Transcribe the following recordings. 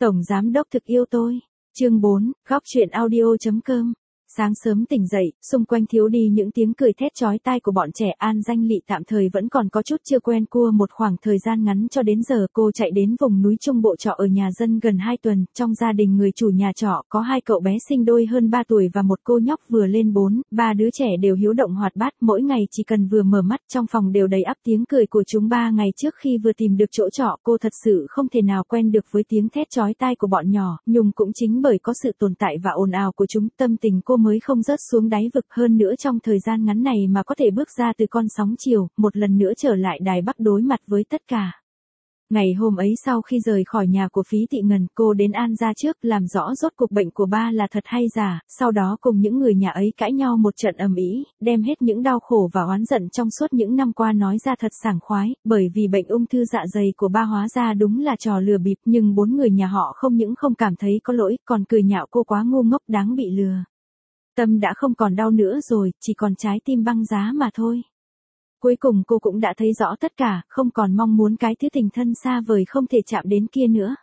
Tổng giám đốc thực yêu tôi. Chương 4, góc truyện audio.com. Sáng sớm tỉnh dậy, xung quanh thiếu đi những tiếng cười thét chói tai của bọn trẻ. An Danh Lị tạm thời vẫn còn có chút chưa quen cua. Một khoảng thời gian ngắn cho đến giờ cô chạy đến vùng núi Trung Bộ trọ ở nhà dân gần 2 tuần. Trong gia đình người chủ nhà trọ có 2 cậu bé sinh đôi hơn 3 tuổi và một cô nhóc vừa lên 4. 3 đứa trẻ đều hiếu động hoạt bát, mỗi ngày chỉ cần vừa mở mắt trong phòng đều đầy ắp tiếng cười của chúng. 3 ngày trước khi vừa tìm được chỗ trọ, cô thật sự không thể nào quen được với tiếng thét chói tai của bọn nhỏ. Nhưng cũng chính bởi có sự tồn tại và ồn ào của chúng, tâm tình cô mới không rớt xuống đáy vực. Hơn nữa trong thời gian ngắn này mà có thể bước ra từ con sóng chiều, một lần nữa trở lại Đài Bắc đối mặt với tất cả. Ngày hôm ấy sau khi rời khỏi nhà của Phí Thị Ngân, cô đến An gia trước làm rõ rốt cuộc bệnh của ba là thật hay giả, sau đó cùng những người nhà ấy cãi nhau một trận ầm ĩ, đem hết những đau khổ và oán giận trong suốt những năm qua nói ra thật sảng khoái, bởi vì bệnh ung thư dạ dày của ba hóa ra đúng là trò lừa bịp, nhưng 4 người nhà họ không những không cảm thấy có lỗi, còn cười nhạo cô quá ngu ngốc đáng bị lừa. Tâm đã không còn đau nữa rồi, chỉ còn trái tim băng giá mà thôi. Cuối cùng cô cũng đã thấy rõ tất cả, không còn mong muốn cái thứ tình thân xa vời không thể chạm đến kia nữa.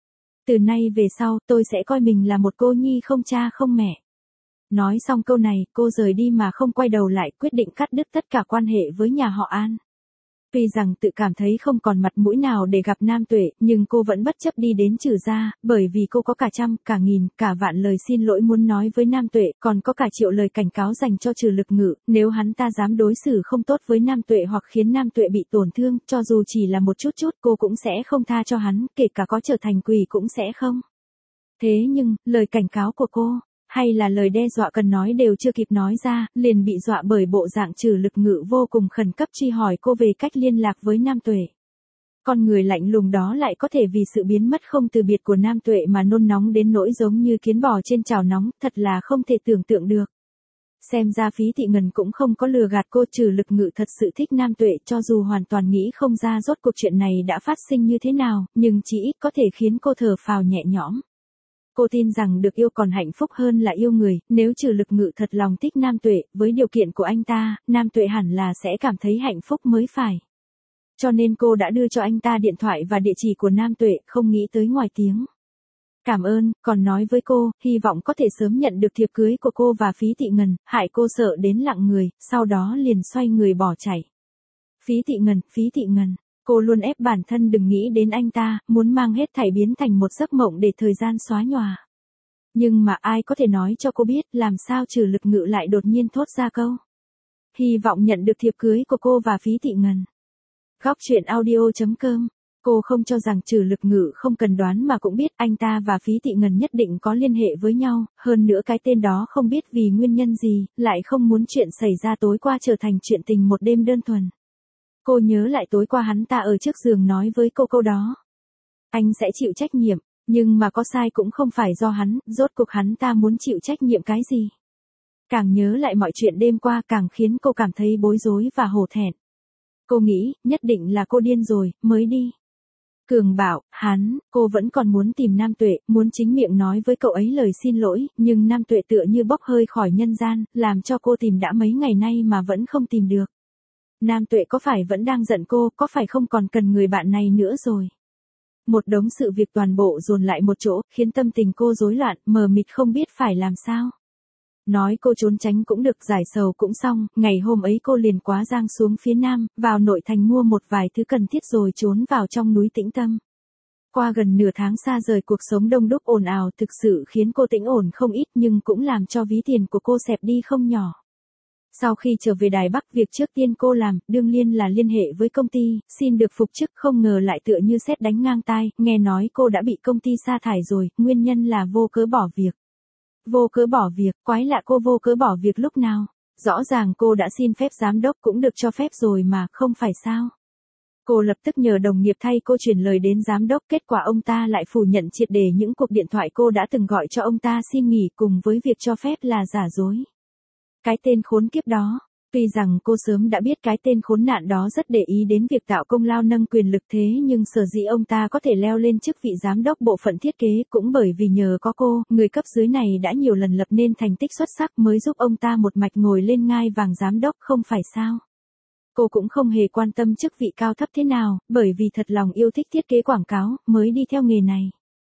Từ nay về sau, tôi sẽ coi mình là một cô nhi không cha không mẹ. Nói xong câu này, cô rời đi mà không quay đầu lại, quyết định cắt đứt tất cả quan hệ với nhà họ An. Tuy rằng tự cảm thấy không còn mặt mũi nào để gặp Nam Tuệ, nhưng cô vẫn bất chấp đi đến Trừ gia, bởi vì cô có cả trăm, cả nghìn, cả vạn lời xin lỗi muốn nói với Nam Tuệ, còn có cả triệu lời cảnh cáo dành cho Trừ Lực Ngự, nếu hắn ta dám đối xử không tốt với Nam Tuệ hoặc khiến Nam Tuệ bị tổn thương, cho dù chỉ là một chút cô cũng sẽ không tha cho hắn, kể cả có trở thành quỷ cũng sẽ không. Thế nhưng, lời cảnh cáo của cô, hay là lời đe dọa cần nói đều chưa kịp nói ra, liền bị dọa bởi bộ dạng Trừ Lực Ngự vô cùng khẩn cấp truy hỏi cô về cách liên lạc với Nam Tuệ. Con người lạnh lùng đó lại có thể vì sự biến mất không từ biệt của Nam Tuệ mà nôn nóng đến nỗi giống như kiến bò trên chảo nóng, thật là không thể tưởng tượng được. Xem ra Phí Thị Ngân cũng không có lừa gạt cô, Trừ Lực Ngự thật sự thích Nam Tuệ, cho dù hoàn toàn nghĩ không ra rốt cuộc chuyện này đã phát sinh như thế nào, nhưng chỉ ít có thể khiến cô thở phào nhẹ nhõm. Cô tin rằng được yêu còn hạnh phúc hơn là yêu người, nếu Trừ Lực Ngự thật lòng thích Nam Tuệ, với điều kiện của anh ta, Nam Tuệ hẳn là sẽ cảm thấy hạnh phúc mới phải. Cho nên cô đã đưa cho anh ta điện thoại và địa chỉ của Nam Tuệ, không nghĩ tới ngoài tiếng cảm ơn, còn nói với cô, hy vọng có thể sớm nhận được thiệp cưới của cô và Phí Thị Ngân, hại cô sợ đến lặng người, sau đó liền xoay người bỏ chạy. Phí Thị Ngân. Cô luôn ép bản thân đừng nghĩ đến anh ta, muốn mang hết thảy biến thành một giấc mộng để thời gian xóa nhòa. Nhưng mà ai có thể nói cho cô biết làm sao Trừ Lực Ngự lại đột nhiên thốt ra câu hy vọng nhận được thiệp cưới của cô và Phí Thị Ngân. Góc truyện audio.com. Cô không cho rằng Trừ Lực Ngự không cần đoán mà cũng biết anh ta và Phí Thị Ngân nhất định có liên hệ với nhau, hơn nữa cái tên đó không biết vì nguyên nhân gì, lại không muốn chuyện xảy ra tối qua trở thành chuyện tình một đêm đơn thuần. Cô nhớ lại tối qua hắn ta ở trước giường nói với cô câu đó. Anh sẽ chịu trách nhiệm, nhưng mà có sai cũng không phải do hắn, rốt cuộc hắn ta muốn chịu trách nhiệm cái gì. Càng nhớ lại mọi chuyện đêm qua càng khiến cô cảm thấy bối rối và hổ thẹn. Cô nghĩ, nhất định là cô điên rồi, mới đi. Cường bảo, cô vẫn còn muốn tìm Nam Tuệ, muốn chính miệng nói với cậu ấy lời xin lỗi, nhưng Nam Tuệ tựa như bốc hơi khỏi nhân gian, làm cho cô tìm đã mấy ngày nay mà vẫn không tìm được. Nam Tuệ có phải vẫn đang giận cô, có phải không còn cần người bạn này nữa rồi? Một đống sự việc toàn bộ dồn lại một chỗ, khiến tâm tình cô rối loạn, mờ mịt không biết phải làm sao. Nói cô trốn tránh cũng được, giải sầu cũng xong, ngày hôm ấy cô liền quá giang xuống phía Nam, vào nội thành mua một vài thứ cần thiết rồi trốn vào trong núi tĩnh tâm. Qua gần nửa tháng xa rời cuộc sống đông đúc ồn ào thực sự khiến cô tĩnh ổn không ít nhưng cũng làm cho ví tiền của cô xẹp đi không nhỏ. Sau khi trở về Đài Bắc, việc trước tiên cô làm, đương nhiên là liên hệ với công ty, xin được phục chức, không ngờ lại tựa như sét đánh ngang tai, nghe nói cô đã bị công ty sa thải rồi, nguyên nhân là vô cớ bỏ việc. Vô cớ bỏ việc, quái lạ, cô vô cớ bỏ việc lúc nào? Rõ ràng cô đã xin phép giám đốc cũng được cho phép rồi mà, không phải sao? Cô lập tức nhờ đồng nghiệp thay cô chuyển lời đến giám đốc, kết quả ông ta lại phủ nhận triệt để những cuộc điện thoại cô đã từng gọi cho ông ta xin nghỉ cùng với việc cho phép là giả dối. Cái tên khốn kiếp đó, tuy rằng cô sớm đã biết cái tên khốn nạn đó rất để ý đến việc tạo công lao nâng quyền lực, thế nhưng sở dĩ ông ta có thể leo lên chức vị giám đốc bộ phận thiết kế cũng bởi vì nhờ có cô, người cấp dưới này đã nhiều lần lập nên thành tích xuất sắc mới giúp ông ta một mạch ngồi lên ngai vàng giám đốc, không phải sao? Cô cũng không hề quan tâm chức vị cao thấp thế nào, bởi vì thật lòng yêu thích thiết kế quảng cáo, mới đi theo nghề này.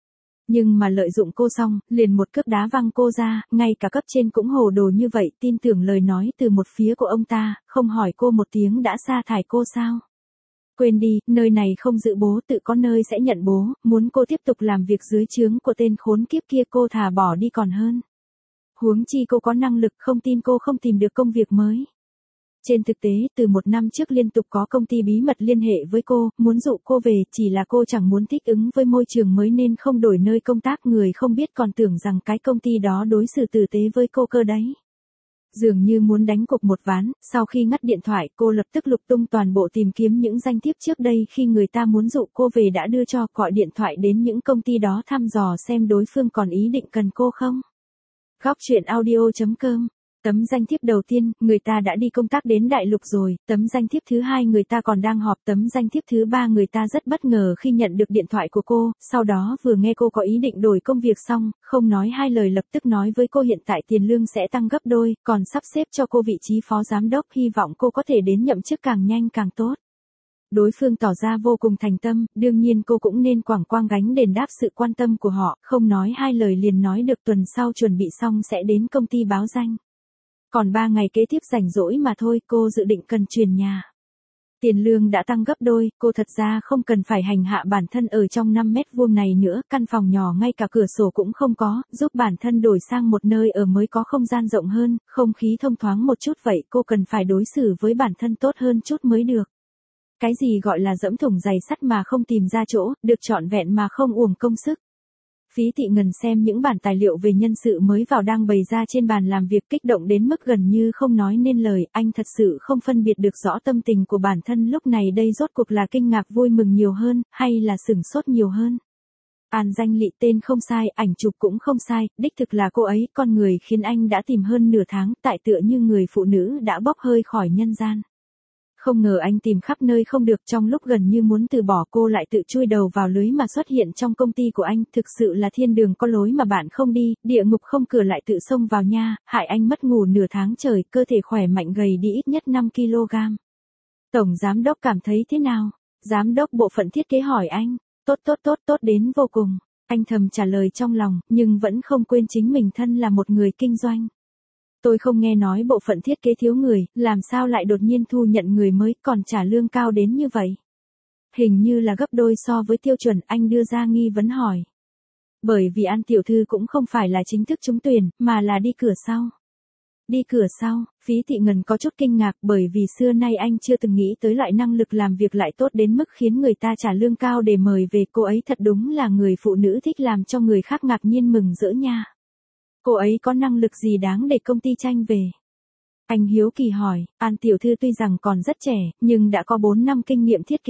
Nhưng mà lợi dụng cô xong, liền một cước đá văng cô ra, ngay cả cấp trên cũng hồ đồ như vậy, tin tưởng lời nói từ một phía của ông ta, không hỏi cô một tiếng đã sa thải cô sao? Quên đi, nơi này không giữ bố, tự có nơi sẽ nhận bố, muốn cô tiếp tục làm việc dưới trướng của tên khốn kiếp kia cô thà bỏ đi còn hơn. Huống chi cô có năng lực, không tin cô không tìm được công việc mới. Trên thực tế, từ 1 năm trước liên tục có công ty bí mật liên hệ với cô, muốn dụ cô về, chỉ là cô chẳng muốn thích ứng với môi trường mới nên không đổi nơi công tác, người không biết còn tưởng rằng cái công ty đó đối xử tử tế với cô cơ đấy. Dường như muốn đánh cục một ván, sau khi ngắt điện thoại cô lập tức lục tung toàn bộ tìm kiếm những danh thiếp trước đây khi người ta muốn dụ cô về đã đưa cho, gọi điện thoại đến những công ty đó thăm dò xem đối phương còn ý định cần cô không. Góc truyện audio.com. Tấm danh thiếp đầu tiên, người ta đã đi công tác đến đại lục rồi, tấm danh thiếp thứ hai người ta còn đang họp, tấm danh thiếp thứ ba người ta rất bất ngờ khi nhận được điện thoại của cô, sau đó vừa nghe cô có ý định đổi công việc xong, không nói hai lời lập tức nói với cô hiện tại tiền lương sẽ tăng gấp đôi, còn sắp xếp cho cô vị trí phó giám đốc, hy vọng cô có thể đến nhậm chức càng nhanh càng tốt. Đối phương tỏ ra vô cùng thành tâm, đương nhiên cô cũng nên quảng quang gánh đền đáp sự quan tâm của họ, không nói hai lời liền nói được tuần sau chuẩn bị xong sẽ đến công ty báo danh. Còn 3 ngày kế tiếp rảnh rỗi mà thôi, cô dự định cần chuyển nhà. Tiền lương đã tăng gấp đôi, cô thật ra không cần phải hành hạ bản thân ở trong 5 mét vuông này nữa, căn phòng nhỏ ngay cả cửa sổ cũng không có, giúp bản thân đổi sang một nơi ở mới có không gian rộng hơn, không khí thông thoáng một chút vậy, cô cần phải đối xử với bản thân tốt hơn chút mới được. Cái gì gọi là dẫm thủng giày sắt mà không tìm ra chỗ, được trọn vẹn mà không uổng công sức. Phí Thị Ngân xem những bản tài liệu về nhân sự mới vào đang bày ra trên bàn làm việc kích động đến mức gần như không nói nên lời, anh thật sự không phân biệt được rõ tâm tình của bản thân lúc này đây rốt cuộc là kinh ngạc vui mừng nhiều hơn, hay là sửng sốt nhiều hơn. An Danh Lị tên không sai, ảnh chụp cũng không sai, đích thực là cô ấy, con người khiến anh đã tìm hơn nửa tháng, tại tựa như người phụ nữ đã bốc hơi khỏi nhân gian. Không ngờ anh tìm khắp nơi không được, trong lúc gần như muốn từ bỏ cô lại tự chui đầu vào lưới mà xuất hiện trong công ty của anh, thực sự là thiên đường có lối mà bạn không đi, địa ngục không cửa lại tự xông vào nha, hại anh mất ngủ nửa tháng trời, cơ thể khỏe mạnh gầy đi ít nhất 5 kg. Tổng giám đốc cảm thấy thế nào? Giám đốc bộ phận thiết kế hỏi anh. Tốt đến vô cùng. Anh thầm trả lời trong lòng, nhưng vẫn không quên chính mình thân là một người kinh doanh. Tôi không nghe nói bộ phận thiết kế thiếu người, làm sao lại đột nhiên thu nhận người mới còn trả lương cao đến như vậy? Hình như là gấp đôi so với tiêu chuẩn, anh đưa ra nghi vấn hỏi. Bởi vì An tiểu thư cũng không phải là chính thức trúng tuyển, mà là đi cửa sau. Đi cửa sau, Phí Thị Ngân có chút kinh ngạc bởi vì xưa nay anh chưa từng nghĩ tới loại năng lực làm việc lại tốt đến mức khiến người ta trả lương cao để mời về, cô ấy thật đúng là người phụ nữ thích làm cho người khác ngạc nhiên mừng rỡ nha. Cô ấy có năng lực gì đáng để công ty tranh về? Anh hiếu kỳ hỏi, An tiểu thư tuy rằng còn rất trẻ, nhưng đã có 4 năm kinh nghiệm thiết kế.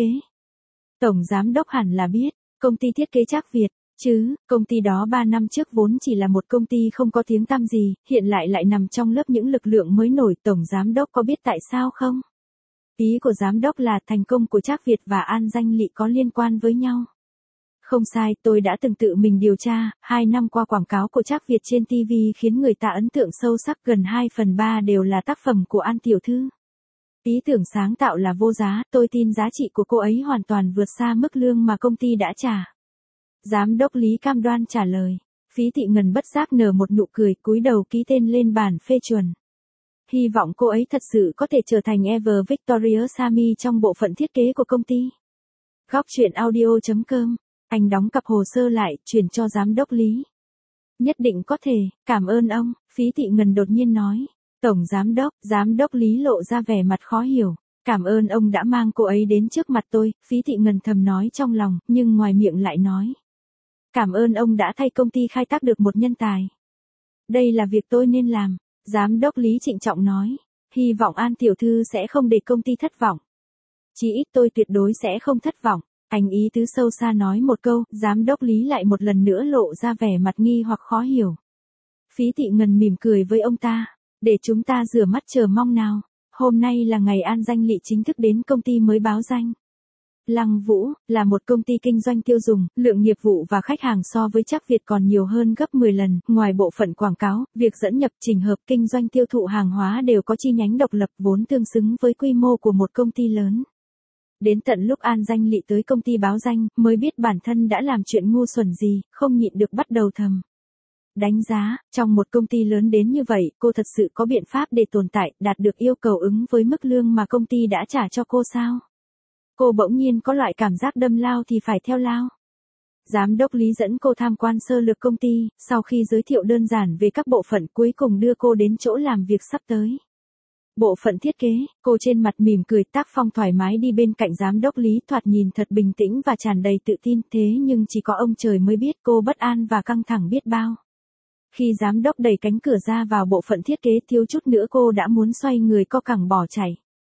Tổng giám đốc hẳn là biết, công ty thiết kế Trác Việt, chứ, công ty đó 3 năm trước vốn chỉ là một công ty không có tiếng tăm gì, hiện lại nằm trong lớp những lực lượng mới nổi, tổng giám đốc có biết tại sao không? Ý của giám đốc là thành công của Trác Việt và An Danh Lị có liên quan với nhau. Không sai, tôi đã từng tự mình điều tra, 2 năm qua quảng cáo của Trác Việt trên TV khiến người ta ấn tượng sâu sắc, gần 2/3 đều là tác phẩm của An tiểu thư. Ý tưởng sáng tạo là vô giá, tôi tin giá trị của cô ấy hoàn toàn vượt xa mức lương mà công ty đã trả. Giám đốc Lý cam đoan trả lời. Phí Thị Ngân bất giác nở một nụ cười, cúi đầu ký tên lên bản phê chuẩn. Hy vọng cô ấy thật sự có thể trở thành Ever Victorious Sammy trong bộ phận thiết kế của công ty. Góc truyện audio.com. Anh đóng cặp hồ sơ lại, chuyển cho giám đốc Lý. Nhất định có thể, cảm ơn ông, Phí Thị Ngân đột nhiên nói. Tổng giám đốc Lý lộ ra vẻ mặt khó hiểu. Cảm ơn ông đã mang cô ấy đến trước mặt tôi, Phí Thị Ngân thầm nói trong lòng, nhưng ngoài miệng lại nói. Cảm ơn ông đã thay công ty khai thác được một nhân tài. Đây là việc tôi nên làm, giám đốc Lý trịnh trọng nói. Hy vọng An tiểu thư sẽ không để công ty thất vọng. Chỉ ít tôi tuyệt đối sẽ không thất vọng. Anh ý tứ sâu xa nói một câu, giám đốc Lý lại một lần nữa lộ ra vẻ mặt nghi hoặc khó hiểu. Phí Thị Ngân mỉm cười với ông ta, để chúng ta rửa mắt chờ mong nào. Hôm nay là ngày An Danh Lị chính thức đến công ty mới báo danh. Lăng Vũ, là một công ty kinh doanh tiêu dùng, lượng nghiệp vụ và khách hàng so với Trác Việt còn nhiều hơn gấp 10 lần, ngoài bộ phận quảng cáo, việc dẫn nhập, chỉnh hợp, kinh doanh tiêu thụ hàng hóa đều có chi nhánh độc lập vốn tương xứng với quy mô của một công ty lớn. Đến tận lúc An Danh Lị tới công ty báo danh, mới biết bản thân đã làm chuyện ngu xuẩn gì, không nhịn được bắt đầu thầm đánh giá, trong một công ty lớn đến như vậy, cô thật sự có biện pháp để tồn tại, đạt được yêu cầu ứng với mức lương mà công ty đã trả cho cô sao? Cô bỗng nhiên có loại cảm giác đâm lao thì phải theo lao. Giám đốc Lý dẫn cô tham quan sơ lược công ty, sau khi giới thiệu đơn giản về các bộ phận cuối cùng đưa cô đến chỗ làm việc sắp tới. Bộ phận thiết kế, cô trên mặt mỉm cười tác phong thoải mái đi bên cạnh giám đốc Lý, thoạt nhìn thật bình tĩnh và tràn đầy tự tin, thế nhưng chỉ có ông trời mới biết cô bất an và căng thẳng biết bao. Khi giám đốc đẩy cánh cửa ra vào bộ phận thiết kế, thiếu chút nữa cô đã muốn xoay người co cẳng bỏ chạy.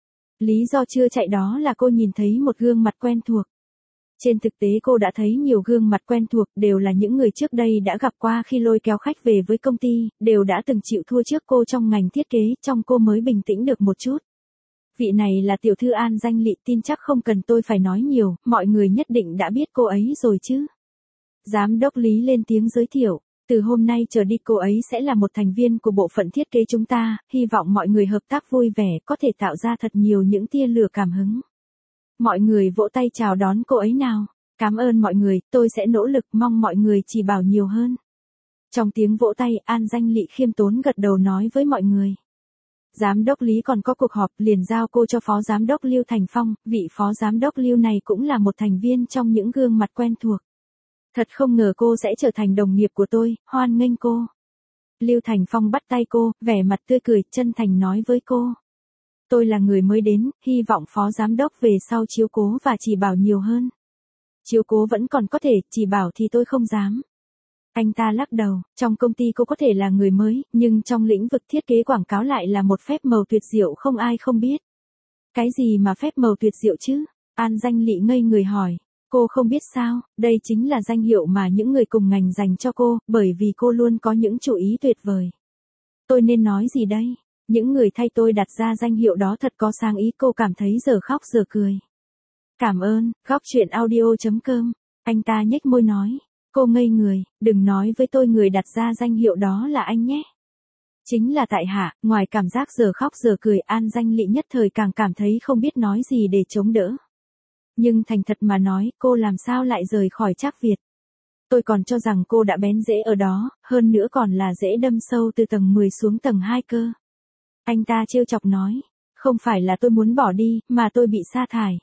Lý do chưa chạy đó là cô nhìn thấy một gương mặt quen thuộc. Trên thực tế cô đã thấy nhiều gương mặt quen thuộc, đều là những người trước đây đã gặp qua khi lôi kéo khách về với công ty, đều đã từng chịu thua trước cô trong ngành thiết kế, trong cô mới bình tĩnh được một chút. Vị này là tiểu thư An Danh Lị, tin chắc không cần tôi phải nói nhiều, mọi người nhất định đã biết cô ấy rồi chứ. Giám đốc Lý lên tiếng giới thiệu. Từ hôm nay trở đi cô ấy sẽ là một thành viên của bộ phận thiết kế chúng ta, hy vọng mọi người hợp tác vui vẻ, có thể tạo ra thật nhiều những tia lửa cảm hứng. Mọi người vỗ tay chào đón cô ấy nào. Cảm ơn mọi người, tôi sẽ nỗ lực, mong mọi người chỉ bảo nhiều hơn. Trong tiếng vỗ tay, An Danh Lị khiêm tốn gật đầu nói với mọi người. Giám đốc Lý còn có cuộc họp, liền giao cô cho phó giám đốc Lưu Thành Phong, vị phó giám đốc Lưu này cũng là một thành viên trong những gương mặt quen thuộc. Thật không ngờ cô sẽ trở thành đồng nghiệp của tôi, hoan nghênh cô. Lưu Thành Phong bắt tay cô, vẻ mặt tươi cười, chân thành nói với cô. Tôi là người mới đến, hy vọng phó giám đốc về sau chiếu cố và chỉ bảo nhiều hơn. Chiếu cố vẫn còn có thể, chỉ bảo thì tôi không dám. Anh ta lắc đầu, trong công ty cô có thể là người mới, nhưng trong lĩnh vực thiết kế quảng cáo lại là một phép màu tuyệt diệu không ai không biết. Cái gì mà phép màu tuyệt diệu chứ? An Danh Lị ngây người hỏi. Cô không biết sao, đây chính là danh hiệu mà những người cùng ngành dành cho cô, bởi vì cô luôn có những chủ ý tuyệt vời. Tôi nên nói gì đây? Những người thay tôi đặt ra danh hiệu đó thật có sáng ý, cô cảm thấy giờ khóc giờ cười. Cảm ơn, góc chuyện audio.com. Anh ta nhếch môi nói. Cô ngây người, đừng nói với tôi người đặt ra danh hiệu đó là anh nhé. Chính là tại hạ, ngoài cảm giác giờ khóc giờ cười, An Danh Lị nhất thời càng cảm thấy không biết nói gì để chống đỡ. Nhưng thành thật mà nói, cô làm sao lại rời khỏi Trác Việt. Tôi còn cho rằng cô đã bén rễ ở đó, hơn nữa còn là rễ đâm sâu từ tầng 10 xuống tầng 2 cơ. Anh ta trêu chọc nói, không phải là tôi muốn bỏ đi, mà tôi bị sa thải.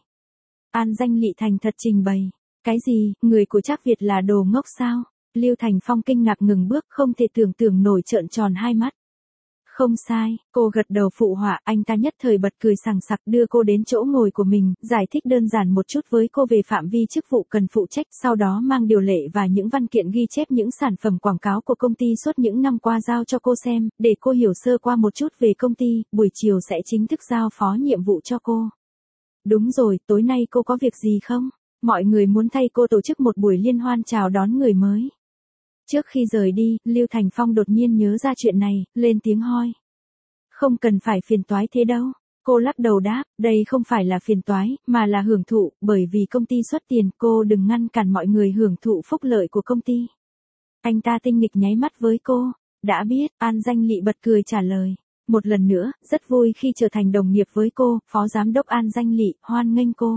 An Danh Lị thành thật trình bày. Cái gì, người của Trác Việt là đồ ngốc sao? Lưu Thành Phong kinh ngạc ngừng bước, không thể tưởng tượng nổi, trợn tròn hai mắt. Không sai, cô gật đầu phụ họa, anh ta nhất thời bật cười sằng sặc đưa cô đến chỗ ngồi của mình, giải thích đơn giản một chút với cô về phạm vi chức vụ cần phụ trách, sau đó mang điều lệ và những văn kiện ghi chép những sản phẩm quảng cáo của công ty suốt những năm qua giao cho cô xem, để cô hiểu sơ qua một chút về công ty, buổi chiều sẽ chính thức giao phó nhiệm vụ cho cô. Đúng rồi, tối nay cô có việc gì không? Mọi người muốn thay cô tổ chức một buổi liên hoan chào đón người mới. Trước khi rời đi, Lưu Thành Phong đột nhiên nhớ ra chuyện này, lên tiếng hoi. Không cần phải phiền toái thế đâu. Cô lắc đầu đáp, đây không phải là phiền toái, mà là hưởng thụ, bởi vì công ty xuất tiền, cô đừng ngăn cản mọi người hưởng thụ phúc lợi của công ty. Anh ta tinh nghịch nháy mắt với cô. Đã biết, An Danh Lị bật cười trả lời. Một lần nữa, rất vui khi trở thành đồng nghiệp với cô, phó giám đốc An Danh Lị, hoan nghênh cô.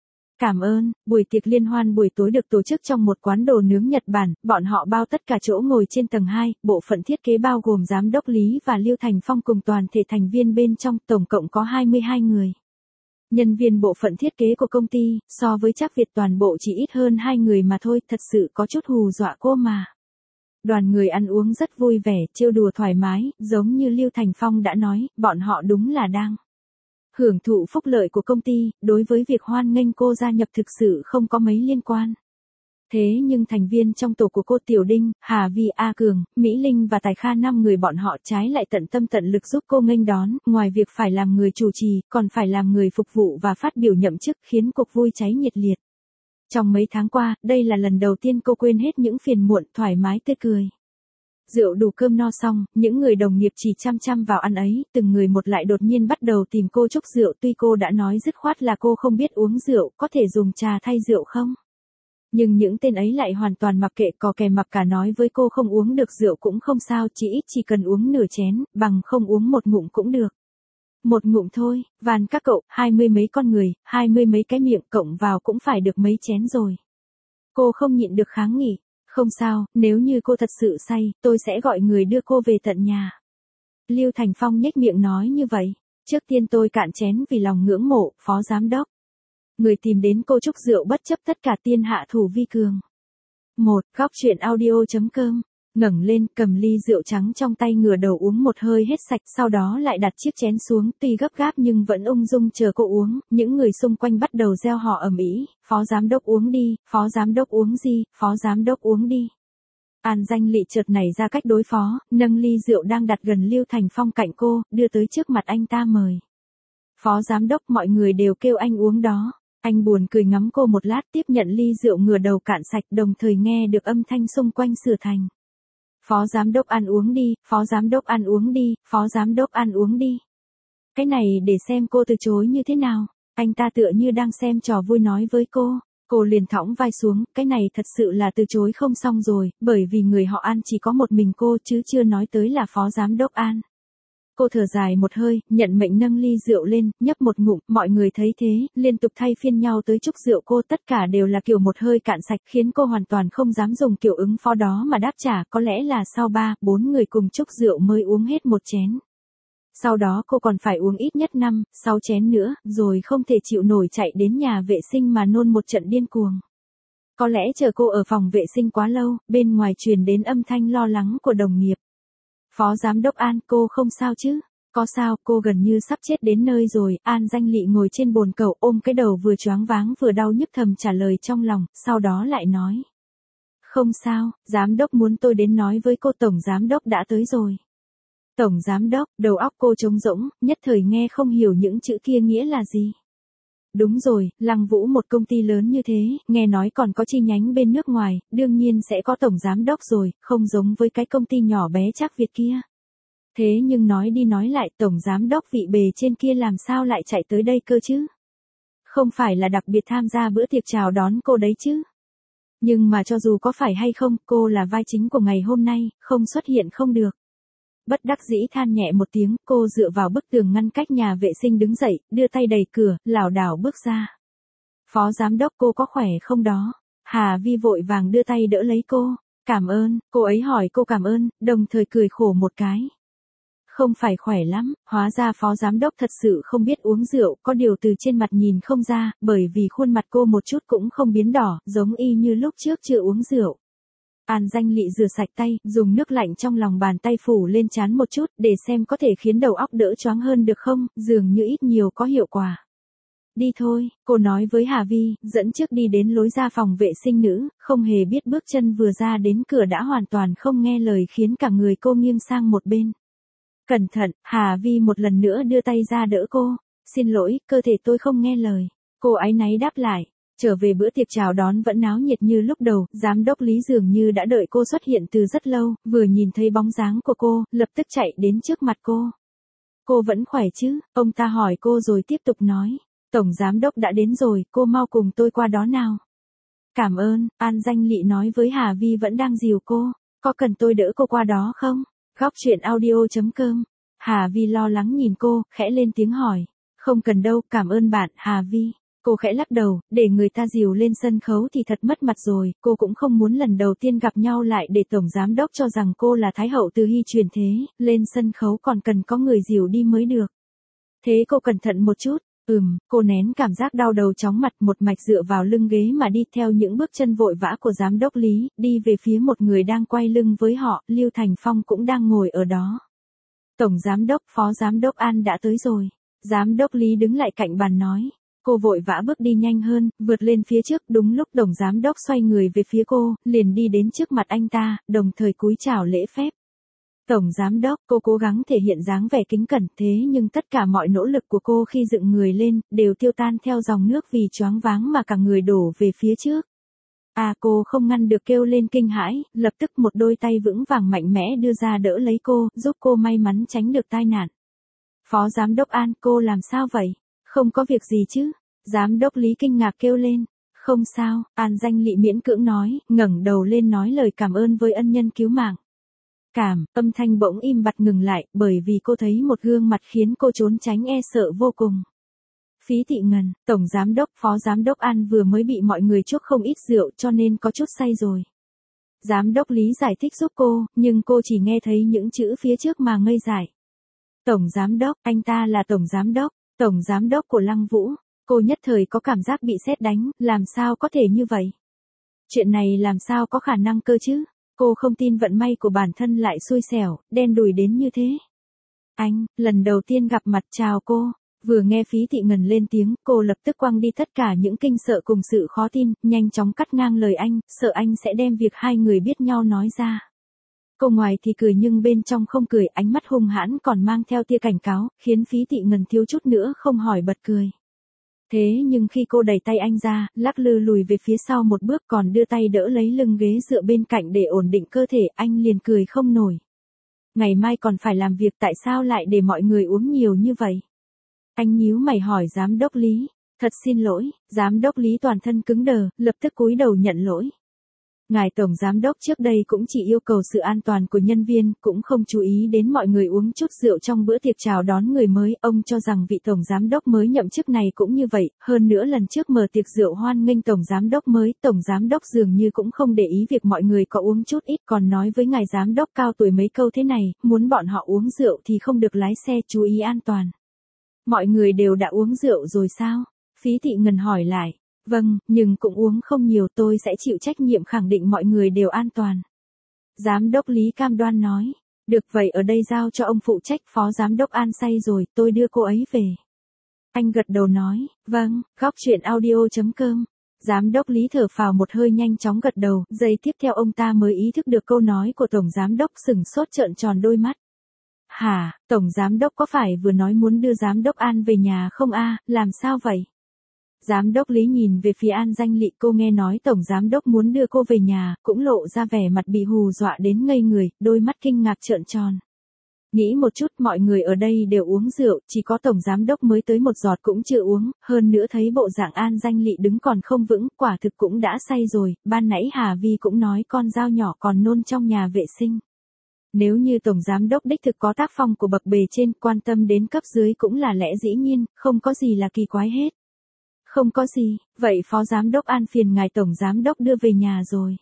Cảm ơn, buổi tiệc liên hoan buổi tối được tổ chức trong một quán đồ nướng Nhật Bản, bọn họ bao tất cả chỗ ngồi trên tầng 2, bộ phận thiết kế bao gồm giám đốc Lý và Lưu Thành Phong cùng toàn thể thành viên bên trong, tổng cộng có 22 người. Nhân viên bộ phận thiết kế của công ty, so với Trác Việt toàn bộ chỉ ít hơn 2 người mà thôi, thật sự có chút hù dọa cô mà. Đoàn người ăn uống rất vui vẻ, trêu đùa thoải mái, giống như Lưu Thành Phong đã nói, bọn họ đúng là đang hưởng thụ phúc lợi của công ty, đối với việc hoan nghênh cô gia nhập thực sự không có mấy liên quan. Thế nhưng thành viên trong tổ của cô Tiểu Đinh, Hà Vi, A Cường, Mỹ Linh và Tài Kha 5 người bọn họ trái lại tận tâm tận lực giúp cô nghênh đón, ngoài việc phải làm người chủ trì, còn phải làm người phục vụ và phát biểu nhậm chức, khiến cuộc vui cháy nhiệt liệt. Trong mấy tháng qua, đây là lần đầu tiên cô quên hết những phiền muộn, thoải mái tươi cười. Rượu đủ cơm no xong, những người đồng nghiệp chỉ chăm chăm vào ăn ấy, từng người một lại đột nhiên bắt đầu tìm cô chúc rượu, tuy cô đã nói dứt khoát là cô không biết uống rượu, có thể dùng trà thay rượu không? Nhưng những tên ấy lại hoàn toàn mặc kệ, cò kè mặc cả nói với cô không uống được rượu cũng không sao, chỉ cần uống nửa chén, bằng không uống một ngụm cũng được. Một ngụm thôi, van các cậu, 20 mấy con người, 20 mấy cái miệng cộng vào cũng phải được mấy chén rồi. Cô không nhịn được kháng nghị. Không sao, nếu như cô thật sự say, tôi sẽ gọi người đưa cô về tận nhà. Lưu Thành Phong nhếch miệng nói như vậy. Trước tiên tôi cạn chén vì lòng ngưỡng mộ, phó giám đốc. Người tìm đến cô chúc rượu bất chấp tất cả tiên hạ thủ vi cường. Góc truyện audio.com. Ngẩng lên, cầm ly rượu trắng trong tay ngửa đầu uống một hơi hết sạch, sau đó lại đặt chiếc chén xuống, tuy gấp gáp nhưng vẫn ung dung chờ cô uống, những người xung quanh bắt đầu reo hò ầm ĩ, phó giám đốc uống đi, phó giám đốc uống gì, phó giám đốc uống đi. An Danh Lị chợt nảy ra cách đối phó, nâng ly rượu đang đặt gần Lưu Thành Phong cạnh cô, đưa tới trước mặt anh ta mời. Phó giám đốc, mọi người đều kêu anh uống đó. Anh buồn cười ngắm cô một lát, tiếp nhận ly rượu ngửa đầu cạn sạch, đồng thời nghe được âm thanh xung quanh sửa thành. Phó giám đốc ăn uống đi, phó giám đốc ăn uống đi, phó giám đốc ăn uống đi. Cái này để xem cô từ chối như thế nào. Anh ta tựa như đang xem trò vui nói với cô. Cô liền thõng vai xuống, cái này thật sự là từ chối không xong rồi, bởi vì người họ An chỉ có một mình cô chứ chưa nói tới là phó giám đốc An. Cô thở dài một hơi, nhận mệnh nâng ly rượu lên, nhấp một ngụm, mọi người thấy thế, liên tục thay phiên nhau tới chúc rượu cô, tất cả đều là kiểu một hơi cạn sạch, khiến cô hoàn toàn không dám dùng kiểu ứng phó đó mà đáp trả, có lẽ là sau 3-4 người cùng chúc rượu mới uống hết một chén. Sau đó cô còn phải uống ít nhất 5-6 chén nữa, rồi không thể chịu nổi chạy đến nhà vệ sinh mà nôn một trận điên cuồng. Có lẽ chờ cô ở phòng vệ sinh quá lâu, bên ngoài truyền đến âm thanh lo lắng của đồng nghiệp. Phó giám đốc An, cô không sao chứ? Có sao, cô gần như sắp chết đến nơi rồi. An Danh Lị ngồi trên bồn cầu ôm cái đầu vừa choáng váng vừa đau nhức thầm trả lời trong lòng, sau đó lại nói. Không sao, giám đốc muốn tôi đến nói với cô, tổng giám đốc đã tới rồi. Tổng giám đốc, đầu óc cô trống rỗng, nhất thời nghe không hiểu những chữ kia nghĩa là gì. Đúng rồi, Lăng Vũ một công ty lớn như thế, nghe nói còn có chi nhánh bên nước ngoài, đương nhiên sẽ có tổng giám đốc rồi, không giống với cái công ty nhỏ bé Trác Việt kia. Thế nhưng nói đi nói lại, tổng giám đốc vị bề trên kia làm sao lại chạy tới đây cơ chứ? Không phải là đặc biệt tham gia bữa tiệc chào đón cô đấy chứ? Nhưng mà cho dù có phải hay không, cô là vai chính của ngày hôm nay, không xuất hiện không được. Bất đắc dĩ than nhẹ một tiếng, cô dựa vào bức tường ngăn cách nhà vệ sinh đứng dậy, đưa tay đẩy cửa, lảo đảo bước ra. Phó giám đốc, cô có khỏe không đó? Hà Vi vội vàng đưa tay đỡ lấy cô. Cảm ơn, cô ấy hỏi cô cảm ơn, đồng thời cười khổ một cái. Không phải khỏe lắm, hóa ra phó giám đốc thật sự không biết uống rượu, có điều từ trên mặt nhìn không ra, bởi vì khuôn mặt cô một chút cũng không biến đỏ, giống y như lúc trước chưa uống rượu. An Danh Lị rửa sạch tay, dùng nước lạnh trong lòng bàn tay phủ lên trán một chút, để xem có thể khiến đầu óc đỡ choáng hơn được không, dường như ít nhiều có hiệu quả. Đi thôi, cô nói với Hà Vi, dẫn trước đi đến lối ra phòng vệ sinh nữ, không hề biết bước chân vừa ra đến cửa đã hoàn toàn không nghe lời khiến cả người cô nghiêng sang một bên. Cẩn thận, Hà Vi một lần nữa đưa tay ra đỡ cô. Xin lỗi, cơ thể tôi không nghe lời. Cô áy náy đáp lại. Trở về bữa tiệc chào đón vẫn náo nhiệt như lúc đầu, giám đốc Lý dường như đã đợi cô xuất hiện từ rất lâu, vừa nhìn thấy bóng dáng của cô, lập tức chạy đến trước mặt cô. Cô vẫn khỏe chứ? Ông ta hỏi cô rồi tiếp tục nói. Tổng giám đốc đã đến rồi, cô mau cùng tôi qua đó nào. Cảm ơn, An Danh Lị nói với Hà Vi vẫn đang dìu cô. Có cần tôi đỡ cô qua đó không? Góc truyện audio.com. Hà Vi lo lắng nhìn cô, khẽ lên tiếng hỏi. Không cần đâu, cảm ơn bạn, Hà Vi. Cô khẽ lắc đầu, để người ta dìu lên sân khấu thì thật mất mặt rồi, cô cũng không muốn lần đầu tiên gặp nhau lại để tổng giám đốc cho rằng cô là thái hậu từ hy truyền thế, lên sân khấu còn cần có người dìu đi mới được. Thế cô cẩn thận một chút. Cô nén cảm giác đau đầu chóng mặt, một mạch dựa vào lưng ghế mà đi theo những bước chân vội vã của giám đốc Lý, đi về phía một người đang quay lưng với họ, Lưu Thành Phong cũng đang ngồi ở đó. Tổng giám đốc, phó giám đốc An đã tới rồi. Giám đốc Lý đứng lại cạnh bàn nói. Cô vội vã bước đi nhanh hơn, vượt lên phía trước, đúng lúc tổng giám đốc xoay người về phía cô, liền đi đến trước mặt anh ta, đồng thời cúi chào lễ phép. Tổng giám đốc, cô cố gắng thể hiện dáng vẻ kính cẩn, thế nhưng tất cả mọi nỗ lực của cô khi dựng người lên, đều tiêu tan theo dòng nước vì choáng váng mà cả người đổ về phía trước. Cô không ngăn được kêu lên kinh hãi, lập tức một đôi tay vững vàng mạnh mẽ đưa ra đỡ lấy cô, giúp cô may mắn tránh được tai nạn. Phó giám đốc An, cô làm sao vậy? Không có việc gì chứ? Giám đốc Lý kinh ngạc kêu lên. Không sao, An Danh Lị miễn cưỡng nói, ngẩng đầu lên nói lời cảm ơn với ân nhân cứu mạng. cảm, âm thanh bỗng im bặt ngừng lại, bởi vì cô thấy một gương mặt khiến cô trốn tránh e sợ vô cùng. Phí Thị Ngân, Tổng Giám đốc, Phó Giám đốc An vừa mới bị mọi người chuốc không ít rượu cho nên có chút say rồi. Giám đốc Lý giải thích giúp cô, nhưng cô chỉ nghe thấy những chữ phía trước mà ngây dại. Tổng Giám đốc, anh ta là Tổng Giám đốc của Lăng Vũ. Cô nhất thời có cảm giác bị sét đánh, làm sao có thể như vậy? Chuyện này làm sao có khả năng cơ chứ? Cô không tin vận may của bản thân lại xui xẻo, đen đủi đến như thế. Anh, lần đầu tiên gặp mặt chào cô. Vừa nghe Phí Thị Ngân lên tiếng, cô lập tức quăng đi tất cả những kinh sợ cùng sự khó tin, nhanh chóng cắt ngang lời anh, sợ anh sẽ đem việc hai người biết nhau nói ra. Cô ngoài thì cười nhưng bên trong không cười, ánh mắt hung hãn còn mang theo tia cảnh cáo, khiến Phí Thị Ngân thiếu chút nữa không hỏi bật cười. Thế nhưng khi cô đẩy tay anh ra, lắc lư lùi về phía sau một bước còn đưa tay đỡ lấy lưng ghế dựa bên cạnh để ổn định cơ thể, anh liền cười không nổi. Ngày mai còn phải làm việc, tại sao lại để mọi người uống nhiều như vậy? Anh nhíu mày hỏi Giám đốc Lý. Thật xin lỗi. Giám đốc Lý toàn thân cứng đờ, lập tức cúi đầu nhận lỗi. Ngài Tổng Giám đốc trước đây cũng chỉ yêu cầu sự an toàn của nhân viên, cũng không chú ý đến mọi người uống chút rượu trong bữa tiệc chào đón người mới. Ông cho rằng vị Tổng Giám đốc mới nhậm chức này cũng như vậy, hơn nữa lần trước mở tiệc rượu hoan nghênh Tổng Giám đốc mới, Tổng Giám đốc dường như cũng không để ý việc mọi người có uống chút ít, còn nói với ngài Giám đốc cao tuổi mấy câu thế này, muốn bọn họ uống rượu thì không được lái xe, chú ý an toàn. Mọi người đều đã uống rượu rồi sao? Phí Thị Ngân hỏi lại. Vâng, nhưng cũng uống không nhiều, tôi sẽ chịu trách nhiệm khẳng định mọi người đều an toàn. Giám đốc Lý cam đoan nói. Được vậy ở đây giao cho ông phụ trách, Phó Giám đốc An say rồi, tôi đưa cô ấy về. Anh gật đầu nói, vâng, góc chuyện audio.com. Giám đốc Lý thở phào một hơi nhanh chóng gật đầu, giây tiếp theo ông ta mới ý thức được câu nói của Tổng Giám đốc, sửng sốt trợn tròn đôi mắt. Hả, Tổng Giám đốc có phải vừa nói muốn đưa Giám đốc An về nhà không a? Làm sao vậy? Giám đốc Lý nhìn về phía An Danh Lị, cô nghe nói Tổng Giám đốc muốn đưa cô về nhà, cũng lộ ra vẻ mặt bị hù dọa đến ngây người, đôi mắt kinh ngạc trợn tròn. Nghĩ một chút, mọi người ở đây đều uống rượu, chỉ có Tổng Giám đốc mới tới một giọt cũng chưa uống, hơn nữa thấy bộ dạng An Danh Lị đứng còn không vững, quả thực cũng đã say rồi, ban nãy Hà Vi cũng nói con dao nhỏ còn nôn trong nhà vệ sinh. Nếu như Tổng Giám đốc đích thực có tác phong của bậc bề trên, quan tâm đến cấp dưới cũng là lẽ dĩ nhiên, không có gì là kỳ quái hết. Không có gì, vậy Phó Giám đốc An phiền ngài Tổng Giám đốc đưa về nhà rồi.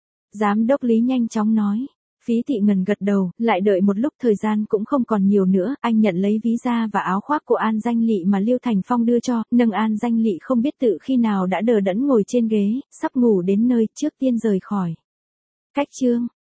Giám đốc Lý nhanh chóng nói. Phí Thị Ngân gật đầu, lại đợi một lúc, thời gian cũng không còn nhiều nữa, anh nhận lấy ví da và áo khoác của An Danh Lị mà Liêu Thành Phong đưa cho, nâng An Danh Lị không biết tự khi nào đã đờ đẫn ngồi trên ghế, sắp ngủ đến nơi, trước tiên rời khỏi. Cách chương